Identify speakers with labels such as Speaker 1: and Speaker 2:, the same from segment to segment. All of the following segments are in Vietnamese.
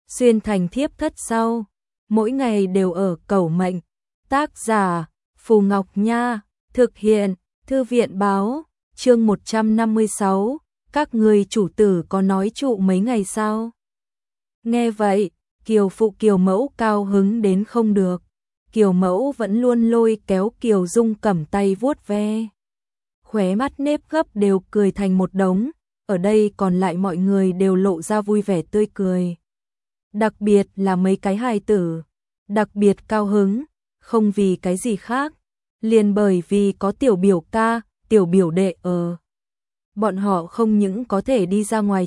Speaker 1: xuyên thành thiếp thất sau, mỗi ngày đều ở cầu mệnh. Tác giả Phù Ngọc Nha, thực hiện Thư viện Báo, chương 156, các người chủ tử có nói trụ mấy ngày sao? Nghe vậy, Kiều phụ Kiều mẫu cao hứng đến không được. Kiều mẫu vẫn luôn lôi kéo Kiều Dung cầm tay vuốt ve. Khóe mắt nếp gấp đều cười thành một đống, ở đây còn lại mọi người đều lộ ra vui vẻ tươi cười. Đặc biệt là mấy cái hài tử, đặc biệt cao hứng, không vì cái gì khác, liền bởi vì có tiểu biểu ca, tiểu biểu đệ ở. Bọn họ không những có thể đi ra ngoài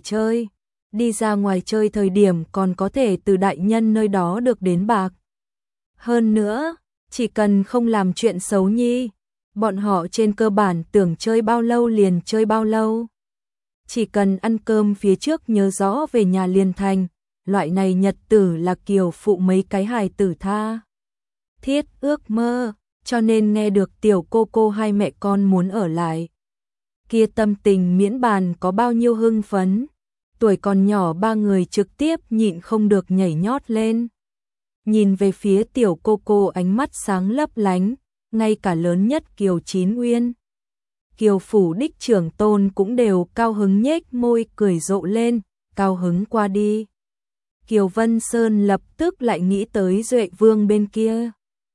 Speaker 1: chơi thời điểm còn có thể từ đại nhân nơi đó được đến bạc. Hơn nữa, chỉ cần không làm chuyện xấu nhi, bọn họ trên cơ bản tưởng chơi bao lâu liền chơi bao lâu. Chỉ cần ăn cơm phía trước nhớ rõ về nhà liền thành, loại này nhật tử là Kiều phụ mấy cái hài tử tha thiết ước mơ, cho nên nghe được tiểu cô hai mẹ con muốn ở lại. Kia tâm tình miễn bàn có bao nhiêu hưng phấn, tuổi còn nhỏ ba người trực tiếp nhịn không được nhảy nhót lên. Nhìn về phía tiểu cô ánh mắt sáng lấp lánh, ngay cả lớn nhất Kiều Chín Uyên. Kiều phủ đích trưởng tôn cũng đều cao hứng nhếch môi cười rộ lên, cao hứng qua đi. Kiều Vân Sơn lập tức lại nghĩ tới Duệ Vương bên kia.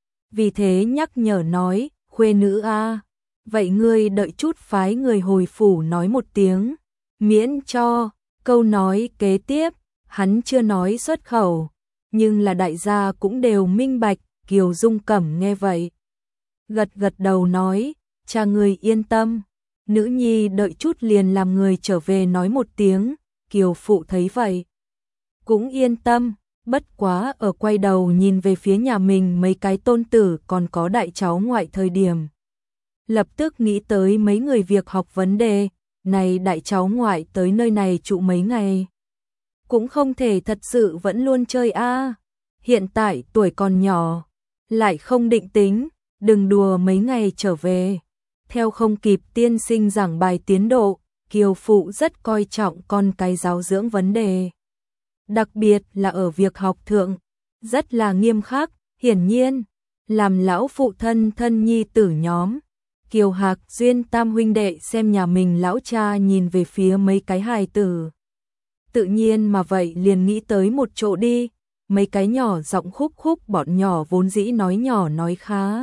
Speaker 1: Vì thế nhắc nhở nói, khuê nữ a, vậy ngươi đợi chút phái người hồi phủ nói một tiếng, miễn cho, câu nói kế tiếp, hắn chưa nói xuất khẩu, nhưng là đại gia cũng đều minh bạch. Kiều Dung Cẩm nghe vậy, gật gật đầu nói, cha người yên tâm, nữ nhi đợi chút liền làm người trở về nói một tiếng. Kiều phụ thấy vậy, cũng yên tâm, bất quá ở quay đầu nhìn về phía nhà mình mấy cái tôn tử còn có đại cháu ngoại thời điểm. Lập tức nghĩ tới mấy người việc học vấn đề, này đại cháu ngoại tới nơi này trụ mấy ngày. Cũng không thể thật sự vẫn luôn chơi a. Hiện tại tuổi còn nhỏ, lại không định tính, đừng đùa mấy ngày trở về. Theo không kịp tiên sinh giảng bài tiến độ, Kiều phụ rất coi trọng con cái giáo dưỡng vấn đề. Đặc biệt là ở việc học thượng, rất là nghiêm khắc, hiển nhiên, làm lão phụ thân thân nhi tử nhóm. Kiều Hạc Duyên tam huynh đệ xem nhà mình lão cha nhìn về phía mấy cái hài tử. Tự nhiên mà vậy liền nghĩ tới một chỗ đi, mấy cái nhỏ giọng khúc khúc bọn nhỏ vốn dĩ nói nhỏ nói khá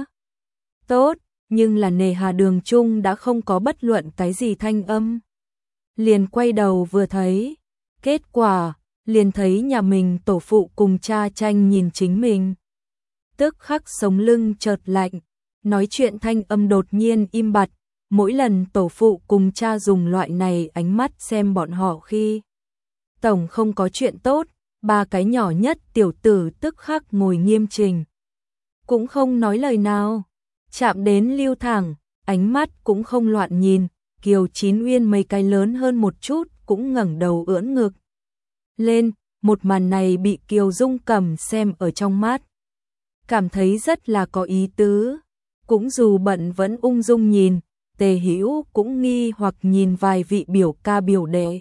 Speaker 1: tốt, nhưng là nề hà đường chung đã không có bất luận cái gì thanh âm. Liền quay đầu vừa thấy, kết quả, liền thấy nhà mình tổ phụ cùng cha tranh nhìn chính mình. Tức khắc sống lưng chợt lạnh, nói chuyện thanh âm đột nhiên im bặt, mỗi lần tổ phụ cùng cha dùng loại này ánh mắt xem bọn họ khi tổng không có chuyện tốt, ba cái nhỏ nhất tiểu tử tức khắc ngồi nghiêm chỉnh. Cũng không nói lời nào, chạm đến lưu thẳng, ánh mắt cũng không loạn nhìn. Kiều Chín Uyên mấy cái lớn hơn một chút cũng ngẩng đầu ưỡn ngực lên, một màn này bị Kiều Dung Cẩm xem ở trong mắt, cảm thấy rất là có ý tứ, cũng dù bận vẫn ung dung nhìn. Tề Hữu cũng nghi hoặc nhìn vài vị biểu ca biểu đệ.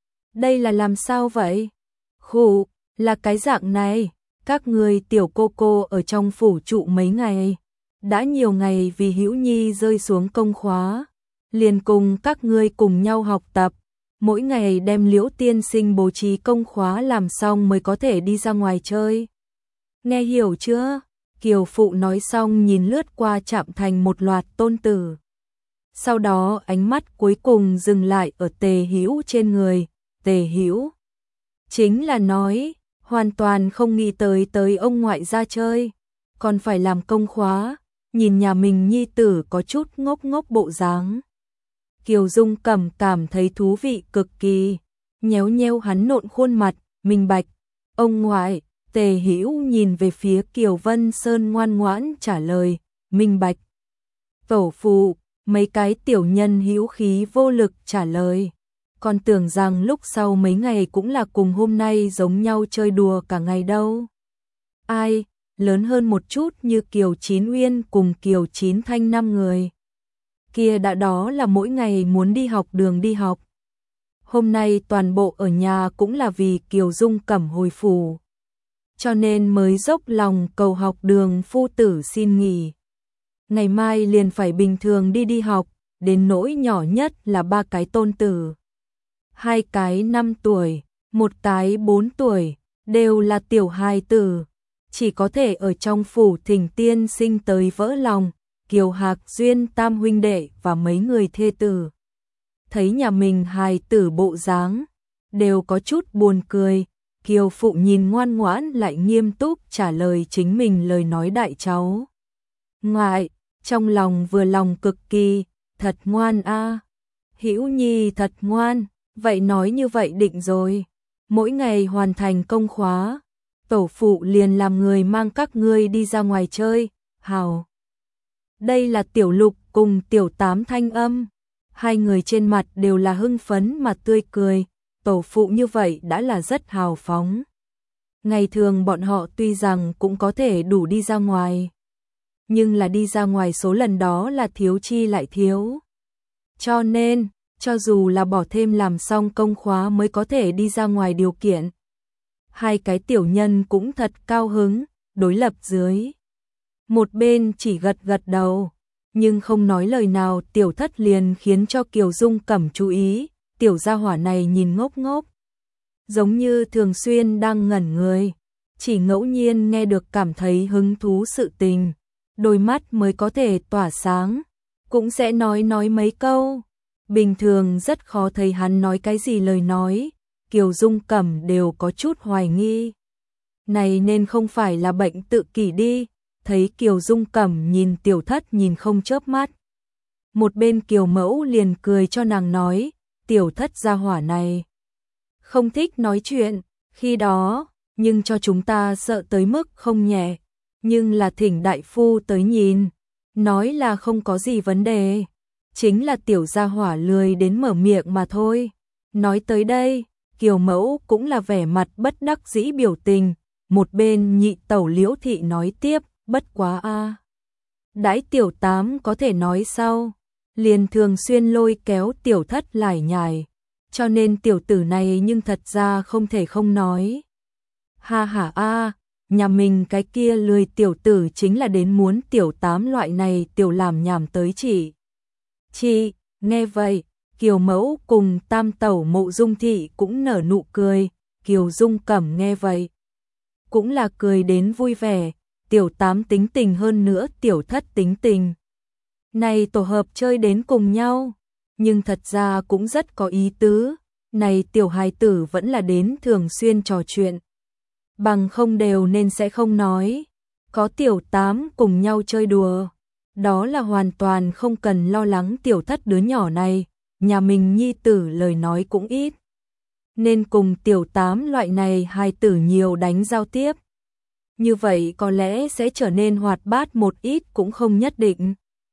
Speaker 1: Đây là làm sao vậy? Khụ, là cái dạng này, các người tiểu cô ở trong phủ trụ mấy ngày, đã nhiều ngày vì Hữu Nhi rơi xuống công khóa, liền cùng các ngươi cùng nhau học tập, mỗi ngày đem Liễu tiên sinh bố trí công khóa làm xong mới có thể đi ra ngoài chơi. Nghe hiểu chưa? Kiều phụ nói xong nhìn lướt qua chạm thành một loạt tôn tử. Sau đó ánh mắt cuối cùng dừng lại ở Tề Hữu trên người. Tề Hữu chính là nói, hoàn toàn không nghĩ tới ông ngoại ra chơi, còn phải làm công khóa, nhìn nhà mình nhi tử có chút ngốc ngốc bộ dáng. Kiều Dung Cẩm cảm thấy thú vị cực kỳ, nhéo nhéo hắn nộn khuôn mặt, minh bạch, ông ngoại. Tề Hữu nhìn về phía Kiều Vân Sơn ngoan ngoãn trả lời, minh bạch. Tổ phụ, mấy cái tiểu nhân hữu khí vô lực trả lời, còn tưởng rằng lúc sau mấy ngày cũng là cùng hôm nay giống nhau chơi đùa cả ngày đâu. Ai, lớn hơn một chút như Kiều Chín Uyên cùng Kiều Chín Thanh 5 người. Kia đã đó là mỗi ngày muốn đi học đường đi học. Hôm nay toàn bộ ở nhà cũng là vì Kiều Dung Cẩm hồi phủ, cho nên mới dốc lòng cầu học Đường phu tử xin nghỉ. Ngày mai liền phải bình thường đi học, đến nỗi nhỏ nhất là 3 cái tôn tử. 2 cái 5 tuổi, 1 cái 4 tuổi, đều là tiểu hài tử, chỉ có thể ở trong phủ Thỉnh tiên sinh tới vỡ lòng, Kiều Hạc Duyên tam huynh đệ và mấy người thê tử. Thấy nhà mình hài tử bộ dáng, đều có chút buồn cười, Kiều phụ nhìn ngoan ngoãn lại nghiêm túc trả lời chính mình lời nói đại cháu. Ngoại, trong lòng vừa lòng cực kỳ, thật ngoan a. Hữu Nhi thật ngoan, vậy nói như vậy định rồi. Mỗi ngày hoàn thành công khóa, tổ phụ liền làm người mang các ngươi đi ra ngoài chơi, hào. Đây là Tiểu Lục cùng Tiểu Tám thanh âm. Hai người trên mặt đều là hưng phấn mà tươi cười, tổ phụ như vậy đã là rất hào phóng. Ngày thường bọn họ tuy rằng cũng có thể đủ đi ra ngoài, nhưng là đi ra ngoài số lần đó là thiếu chi lại thiếu. Cho nên, cho dù là bỏ thêm làm xong công khóa mới có thể đi ra ngoài điều kiện. Hai cái tiểu nhân cũng thật cao hứng, đối lập dưới. Một bên chỉ gật gật đầu, nhưng không nói lời nào. Tiểu Thất liền khiến cho Kiều Dung Cẩm chú ý, tiểu gia hỏa này nhìn ngốc ngốc, giống như thường xuyên đang ngẩn người, chỉ ngẫu nhiên nghe được cảm thấy hứng thú sự tình, đôi mắt mới có thể tỏa sáng, cũng sẽ nói mấy câu. Bình thường rất khó thấy hắn nói cái gì lời nói, Kiều Dung Cẩm đều có chút hoài nghi. Này nên không phải là bệnh tự kỷ đi, thấy Kiều Dung Cẩm nhìn Tiểu Thất nhìn không chớp mắt. Một bên Kiều Mẫu liền cười cho nàng nói, Tiểu Thất gia hỏa này không thích nói chuyện, khi đó, nhưng cho chúng ta sợ tới mức không nhẹ, nhưng là thỉnh đại phu tới nhìn, nói là không có gì vấn đề, chính là tiểu gia hỏa lười đến mở miệng mà thôi. Nói tới đây, Kiều Mẫu cũng là vẻ mặt bất đắc dĩ biểu tình, một bên nhị tẩu Liễu thị nói tiếp, bất quá a. Đãi Tiểu Tám có thể nói sau, liền thường xuyên lôi kéo Tiểu Thất lải nhải, cho nên tiểu tử này nhưng thật ra không thể không nói. Ha ha a, nhà mình cái kia lười tiểu tử chính là đến muốn Tiểu Tám loại này tiểu làm nhảm tới chỉ. Chị, nghe vậy, Kiều Mẫu cùng tam tẩu Mộ Dung thị cũng nở nụ cười, Kiều Dung Cẩm nghe vậy, cũng là cười đến vui vẻ, Tiểu Tám tính tình hơn nữa Tiểu Thất tính tình. Này tổ hợp chơi đến cùng nhau, nhưng thật ra cũng rất có ý tứ, này tiểu hài tử vẫn là đến thường xuyên trò chuyện. Bằng không đều nên sẽ không nói, có Tiểu Tám cùng nhau chơi đùa, đó là hoàn toàn không cần lo lắng Tiểu Thất đứa nhỏ này, nhà mình nhi tử lời nói cũng ít. Nên cùng Tiểu Tám loại này hài tử nhiều đánh giao tiếp. Như vậy có lẽ sẽ trở nên hoạt bát một ít cũng không nhất định.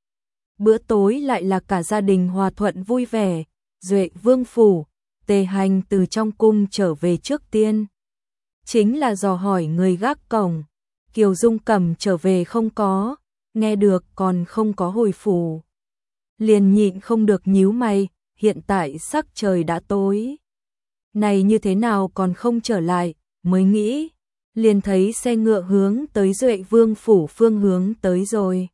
Speaker 1: Bữa tối lại là cả gia đình hòa thuận vui vẻ, Duệ Vương phủ, Tề Hành từ trong cung trở về trước tiên. Chính là dò hỏi người gác cổng, Kiều Dung Cẩm trở về không có, nghe được còn không có hồi phủ. Liền nhịn không được nhíu mày, hiện tại sắc trời đã tối. Này như thế nào còn không trở lại, mới nghĩ, liền thấy xe ngựa hướng tới Duệ Vương phủ phương hướng tới rồi.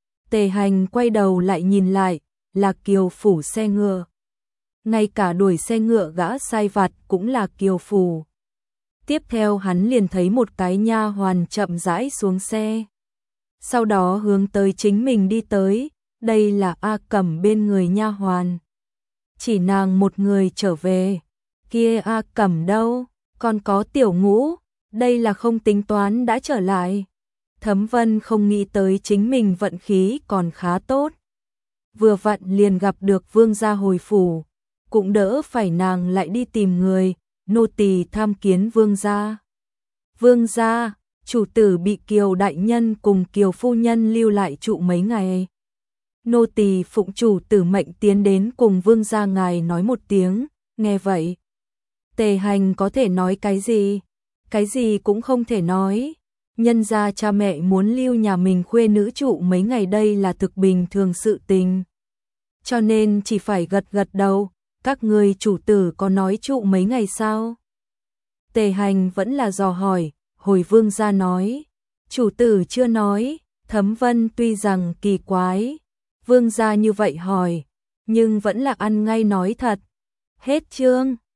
Speaker 1: Tề Hành quay đầu lại nhìn lại, là Kiều phủ xe ngựa. Ngay cả đuổi xe ngựa gã sai vặt cũng là Kiều phủ. Tiếp theo hắn liền thấy một cái nha hoàn chậm rãi xuống xe. Sau đó hướng tới chính mình đi tới, đây là A Cẩm bên người nha hoàn. Chỉ nàng một người trở về, kia A Cẩm đâu, còn có Tiểu Ngũ, đây là không tính toán đã trở lại. Thấm Vân không nghĩ tới chính mình vận khí còn khá tốt. Vừa vặn liền gặp được vương gia hồi phủ, cũng đỡ phải nàng lại đi tìm người, nô tỳ tham kiến vương gia. Vương gia, chủ tử bị Kiều đại nhân cùng Kiều phu nhân lưu lại trụ mấy ngày. Nô tỳ phụng chủ tử mệnh tiến đến cùng vương gia ngài nói một tiếng, nghe vậy. Tề Hành có thể nói cái gì cũng không thể nói. Nhân gia cha mẹ muốn lưu nhà mình khuê nữ trụ mấy ngày đây là thực bình thường sự tình. Cho nên chỉ phải gật gật đầu, các ngươi chủ tử có nói trụ mấy ngày sao? Tề Hành vẫn là dò hỏi, hồi vương gia nói. Chủ tử chưa nói, Thấm Vân tuy rằng kỳ quái, vương gia như vậy hỏi, nhưng vẫn là ăn ngay nói thật. Hết chương.